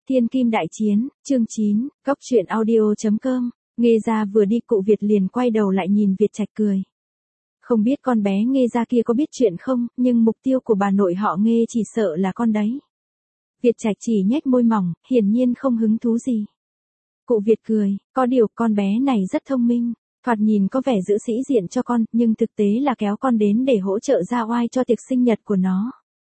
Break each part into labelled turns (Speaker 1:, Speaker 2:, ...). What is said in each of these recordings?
Speaker 1: Thiên Kim Đại Chiến, chương 9, Cốc truyện audio.com, Nghê Gia vừa đi cụ Việt liền quay đầu lại nhìn Việt Trạch cười. Không biết con bé Nghê Gia kia có biết chuyện không, nhưng mục tiêu của bà nội họ Nghê chỉ sợ là con đấy. Việt Trạch chỉ nhếch môi mỏng, hiển nhiên không hứng thú gì. Cụ Việt cười, có điều con bé này rất thông minh, thoạt nhìn có vẻ giữ sĩ diện cho con, nhưng thực tế là kéo con đến để hỗ trợ ra oai cho tiệc sinh nhật của nó.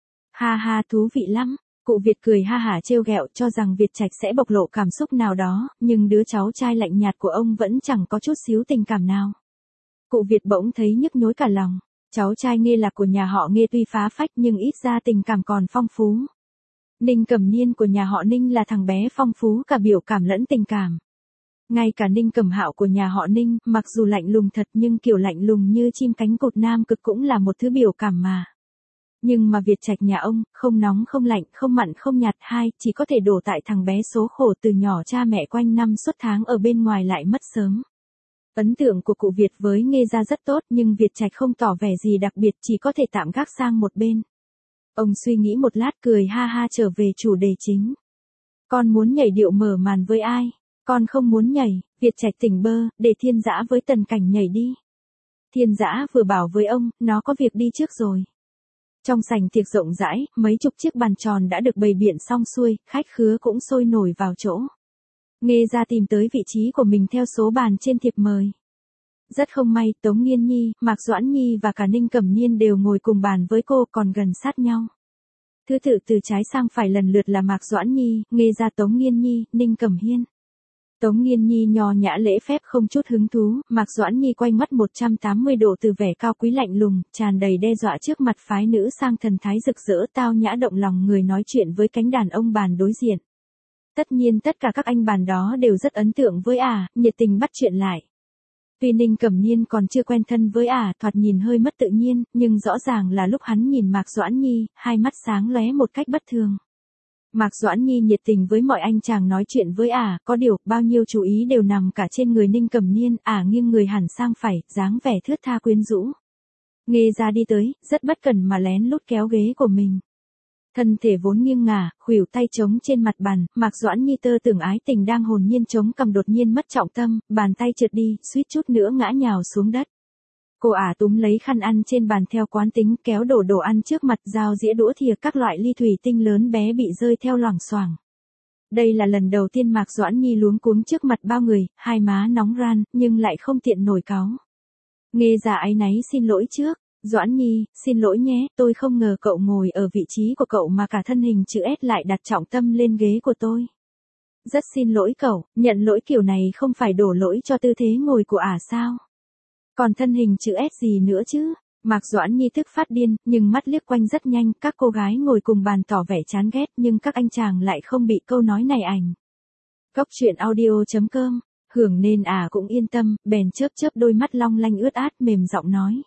Speaker 1: Ha ha, thú vị lắm. Cụ Việt cười ha hả trêu ghẹo, cho rằng Việt Trạch sẽ bộc lộ cảm xúc nào đó, nhưng đứa cháu trai lạnh nhạt của ông vẫn chẳng có chút xíu tình cảm nào. Cụ Việt bỗng thấy nhức nhối cả lòng. Cháu trai Nghê Lạc của nhà họ Nghê tuy phá phách nhưng ít ra tình cảm còn phong phú. Ninh Cẩm Niên của nhà họ Ninh là thằng bé phong phú cả biểu cảm lẫn tình cảm. Ngay cả Ninh Cẩm Hạo của nhà họ Ninh, mặc dù lạnh lùng thật nhưng kiểu lạnh lùng như chim cánh cụt nam cực cũng là một thứ biểu cảm mà. Nhưng mà Việt Trạch nhà ông, không nóng không lạnh, không mặn không nhạt, chỉ có thể đổ tại thằng bé số khổ từ nhỏ cha mẹ quanh năm suốt tháng ở bên ngoài lại mất sớm. Ấn tượng của cụ Việt với Nghê Gia rất tốt nhưng Việt Trạch không tỏ vẻ gì đặc biệt, chỉ có thể tạm gác sang một bên. Ông suy nghĩ một lát cười ha ha trở về chủ đề chính. Con muốn nhảy điệu mở màn với ai? Con không muốn nhảy. Việt Trạch tỉnh bơ, để Thiên Dã với Tần Cảnh nhảy đi. Thiên Dã vừa bảo với ông, nó có việc đi trước rồi. Trong sảnh tiệc rộng rãi, mấy chục chiếc bàn tròn đã được bày biện xong xuôi, khách khứa cũng sôi nổi vào chỗ. Nghê Gia tìm tới vị trí của mình theo số bàn trên thiệp mời. Rất không may, Tống Nghiên Nhi, Mạc Doãn Nhi và cả Ninh Cẩm Niên đều ngồi cùng bàn với cô, còn gần sát nhau. Thứ tự từ trái sang phải lần lượt là Mạc Doãn Nhi, Nghê Gia, Tống Nghiên Nhi, Ninh Cẩm Hiên. Tống Nghiên Nhi nho nhã lễ phép không chút hứng thú, Mạc Doãn Nhi quay mắt 180 độ từ vẻ cao quý lạnh lùng, tràn đầy đe dọa trước mặt phái nữ sang thần thái rực rỡ tao nhã động lòng người nói chuyện với cánh đàn ông bàn đối diện. Tất nhiên tất cả các anh bàn đó đều rất ấn tượng với nhiệt tình bắt chuyện lại. Tuy Ninh Cẩm Niên còn chưa quen thân với thoạt nhìn hơi mất tự nhiên, nhưng rõ ràng là lúc hắn nhìn Mạc Doãn Nhi, hai mắt sáng lóe một cách bất thường. Mạc Doãn Nhi nhiệt tình với mọi anh chàng nói chuyện với có điều, bao nhiêu chú ý đều nằm cả trên người Ninh Cẩm Niên, nghiêng người hẳn sang phải, dáng vẻ thướt tha quyến rũ. Nghê Gia đi tới, rất bất cẩn mà lén lút kéo ghế của mình. Thân thể vốn nghiêng ngả, khuỷu tay trống trên mặt bàn, Mạc Doãn Nhi tơ tưởng ái tình đang hồn nhiên chống cằm đột nhiên mất trọng tâm, bàn tay trượt đi, suýt chút nữa ngã nhào xuống đất. Cô túm lấy khăn ăn trên bàn theo quán tính, kéo đổ đồ ăn trước mặt, dao dĩa đũa thìa các loại ly thủy tinh lớn bé bị rơi theo loảng xoảng. Đây là lần đầu tiên Mạc Doãn Nhi luống cuống trước mặt bao người, hai má nóng ran, nhưng lại không tiện nổi cáu. Nghê Gia áy náy xin lỗi trước. Doãn Nhi, xin lỗi nhé, tôi không ngờ cậu ngồi ở vị trí của cậu mà cả thân hình chữ S lại đặt trọng tâm lên ghế của tôi. Rất xin lỗi cậu, nhận lỗi kiểu này không phải đổ lỗi cho tư thế ngồi của sao? Còn thân hình chữ S gì nữa chứ? Mạc Doãn Nhi tức phát điên, nhưng mắt liếc quanh rất nhanh, các cô gái ngồi cùng bàn tỏ vẻ chán ghét, nhưng các anh chàng lại không bị câu nói này ảnh. Cốc truyện audio.com, hưởng nên cũng yên tâm, bèn chớp chớp đôi mắt long lanh ướt át mềm giọng nói.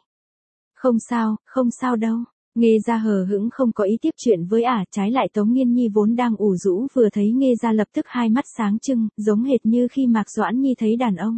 Speaker 1: Không sao đâu. Nghê Gia hờ hững không có ý tiếp chuyện với trái lại Tống Nghiên Nhi vốn đang ủ rũ vừa thấy Nghê Gia lập tức hai mắt sáng trưng, giống hệt như khi Mạc Doãn Nhi thấy đàn ông.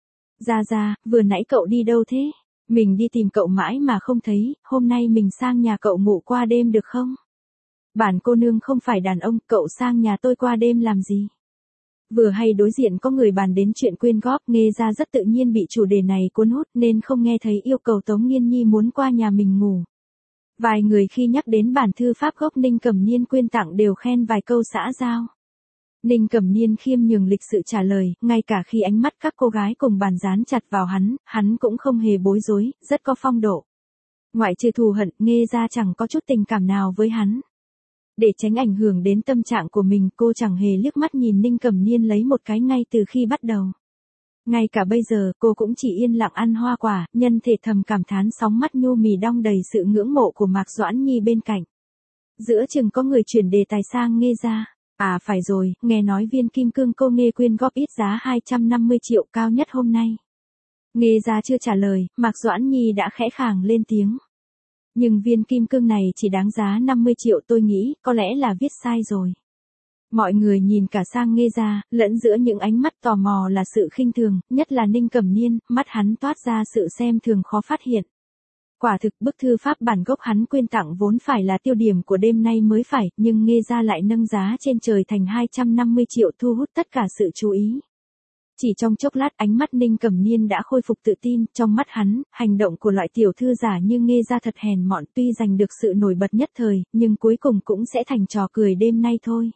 Speaker 1: Gia, vừa nãy cậu đi đâu thế? Mình đi tìm cậu mãi mà không thấy, hôm nay mình sang nhà cậu ngủ qua đêm được không? Bản cô nương không phải đàn ông, cậu sang nhà tôi qua đêm làm gì? Vừa hay đối diện có người bàn đến chuyện quyên góp, Nghê Gia rất tự nhiên bị chủ đề này cuốn hút nên không nghe thấy yêu cầu Tống Nghiên Nhi muốn qua nhà mình ngủ. Vài người khi nhắc đến bản thư pháp gốc Ninh Cẩm Niên quyên tặng đều khen vài câu xã giao. Ninh Cẩm Niên khiêm nhường lịch sự trả lời, ngay cả khi ánh mắt các cô gái cùng bàn dán chặt vào hắn cũng không hề bối rối, rất có phong độ. Ngoại trừ thù hận, Nghê Gia chẳng có chút tình cảm nào với hắn. Để tránh ảnh hưởng đến tâm trạng của mình, cô chẳng hề liếc mắt nhìn Ninh Cẩm Niên lấy một cái ngay từ khi bắt đầu. Ngay cả bây giờ, cô cũng chỉ yên lặng ăn hoa quả, nhân thể thầm cảm thán sóng mắt nhu mì đong đầy sự ngưỡng mộ của Mạc Doãn Nhi bên cạnh. Giữa chừng có người chuyển đề tài sang Nghê Gia. Phải rồi, nghe nói viên kim cương cô Nghê quyên góp ít giá 250 triệu cao nhất hôm nay. Nghê Gia chưa trả lời, Mạc Doãn Nhi đã khẽ khàng lên tiếng. Nhưng viên kim cương này chỉ đáng giá 50 triệu, tôi nghĩ, có lẽ là viết sai rồi. Mọi người nhìn cả sang Nghê Gia, lẫn giữa những ánh mắt tò mò là sự khinh thường, nhất là Ninh Cẩm Niên, mắt hắn toát ra sự xem thường khó phát hiện. Quả thực bức thư pháp bản gốc hắn quyên tặng vốn phải là tiêu điểm của đêm nay mới phải, nhưng Nghê Gia lại nâng giá trên trời thành 250 triệu thu hút tất cả sự chú ý. Chỉ trong chốc lát ánh mắt Ninh Cẩm Niên đã khôi phục tự tin, trong mắt hắn, hành động của loại tiểu thư giả như Nghê Gia thật hèn mọn, tuy giành được sự nổi bật nhất thời, nhưng cuối cùng cũng sẽ thành trò cười đêm nay thôi.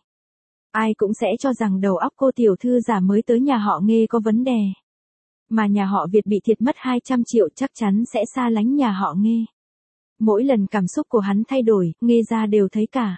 Speaker 1: Ai cũng sẽ cho rằng đầu óc cô tiểu thư giả mới tới nhà họ Nghê có vấn đề. Mà nhà họ Việt bị thiệt mất 200 triệu chắc chắn sẽ xa lánh nhà họ Nghê. Mỗi lần cảm xúc của hắn thay đổi, Nghê Gia đều thấy cả.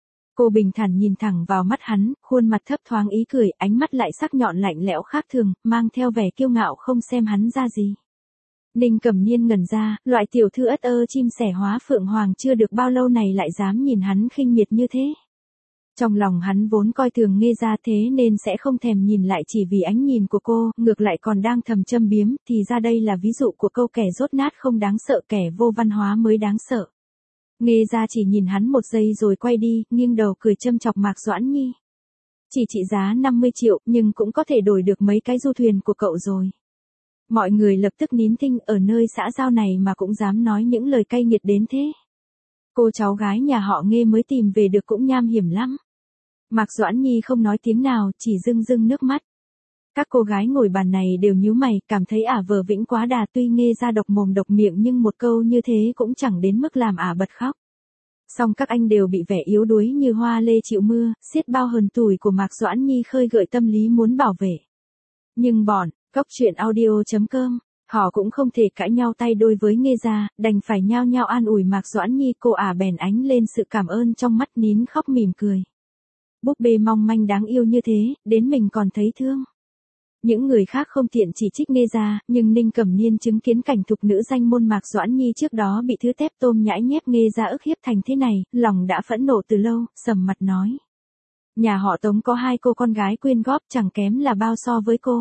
Speaker 1: Cô bình thản nhìn thẳng vào mắt hắn, khuôn mặt thấp thoáng ý cười, ánh mắt lại sắc nhọn lạnh lẽo khác thường, mang theo vẻ kiêu ngạo không xem hắn ra gì. Ninh Cẩm Niên ngẩn ra, loại tiểu thư ất ơ chim sẻ hóa phượng hoàng chưa được bao lâu này lại dám nhìn hắn khinh miệt như thế. Trong lòng hắn vốn coi thường Nghê Gia thế nên sẽ không thèm nhìn lại chỉ vì ánh nhìn của cô, ngược lại còn đang thầm châm biếm, thì ra đây là ví dụ của câu kẻ dốt nát không đáng sợ, kẻ vô văn hóa mới đáng sợ. Nghê Gia chỉ nhìn hắn một giây rồi quay đi, nghiêng đầu cười châm chọc Mạc Doãn Nhi. Chỉ trị giá 50 triệu, nhưng cũng có thể đổi được mấy cái du thuyền của cậu rồi. Mọi người lập tức nín thinh, ở nơi xã giao này mà cũng dám nói những lời cay nghiệt đến thế. Cô cháu gái nhà họ Nghê mới tìm về được cũng nham hiểm lắm. Mạc Doãn Nhi không nói tiếng nào, chỉ rưng rưng nước mắt. Các cô gái ngồi bàn này đều nhíu mày, cảm thấy ả vờ vĩnh quá đà, tuy Nghê Gia độc mồm độc miệng nhưng một câu như thế cũng chẳng đến mức làm ả bật khóc. Song các anh đều bị vẻ yếu đuối như hoa lê chịu mưa, xiết bao hờn tủi của Mạc Doãn Nhi khơi gợi tâm lý muốn bảo vệ. Nhưng bọn, Cóc Truyện Audio.com, họ cũng không thể cãi nhau tay đôi với Nghê Gia, đành phải nhao nhao an ủi Mạc Doãn Nhi, cô ả bèn ánh lên sự cảm ơn trong mắt, nín khóc mỉm cười. Búp bê mong manh đáng yêu như thế, đến mình còn thấy thương. Những người khác không tiện chỉ trích Nghê Gia, nhưng Ninh Cẩm Niên chứng kiến cảnh thục nữ danh môn Mạc Doãn Nhi trước đó bị thứ tép tôm nhãi nhép Nghê Gia ức hiếp thành thế này, lòng đã phẫn nộ từ lâu, sầm mặt nói. Nhà họ Tống có 2 cô con gái quyên góp chẳng kém là bao so với cô.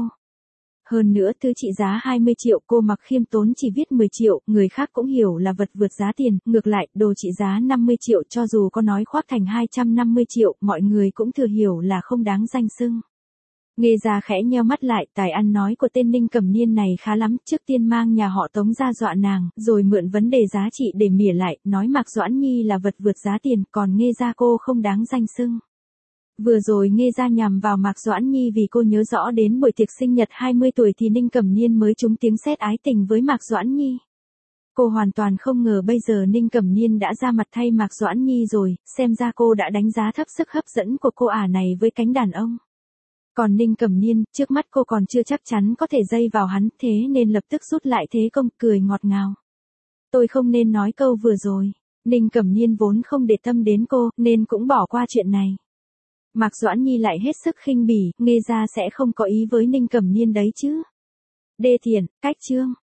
Speaker 1: Hơn nữa thứ trị giá 20 triệu cô mặc khiêm tốn chỉ viết 10 triệu, người khác cũng hiểu là vật vượt giá tiền, ngược lại, đồ trị giá 50 triệu cho dù có nói khoác thành 250 triệu, mọi người cũng thừa hiểu là không đáng danh xưng. Nghê Gia khẽ nheo mắt lại, tài ăn nói của tên Ninh Cẩm Niên này khá lắm, trước tiên mang nhà họ Tống ra dọa nàng, rồi mượn vấn đề giá trị để mỉa lại, nói Mạc Doãn Nhi là vật vượt giá tiền, còn Nghê Gia cô không đáng danh xưng. Vừa rồi Nghê Gia nhằm vào Mạc Doãn Nhi vì cô nhớ rõ đến buổi tiệc sinh nhật 20 tuổi thì Ninh Cẩm Niên mới trúng tiếng sét ái tình với Mạc Doãn Nhi. Cô hoàn toàn không ngờ bây giờ Ninh Cẩm Niên đã ra mặt thay Mạc Doãn Nhi rồi, xem ra cô đã đánh giá thấp sức hấp dẫn của cô ả này với cánh đàn ông. Còn Ninh Cẩm Niên, trước mắt cô còn chưa chắc chắn có thể dây vào hắn, thế nên lập tức rút lại thế công, cười ngọt ngào. Tôi không nên nói câu vừa rồi. Ninh Cẩm Niên vốn không để tâm đến cô, nên cũng bỏ qua chuyện này. Mạc Doãn Nhi lại hết sức khinh bỉ, Nghê Gia sẽ không có ý với Ninh Cẩm Niên đấy chứ. Đê Thiện, cách chương.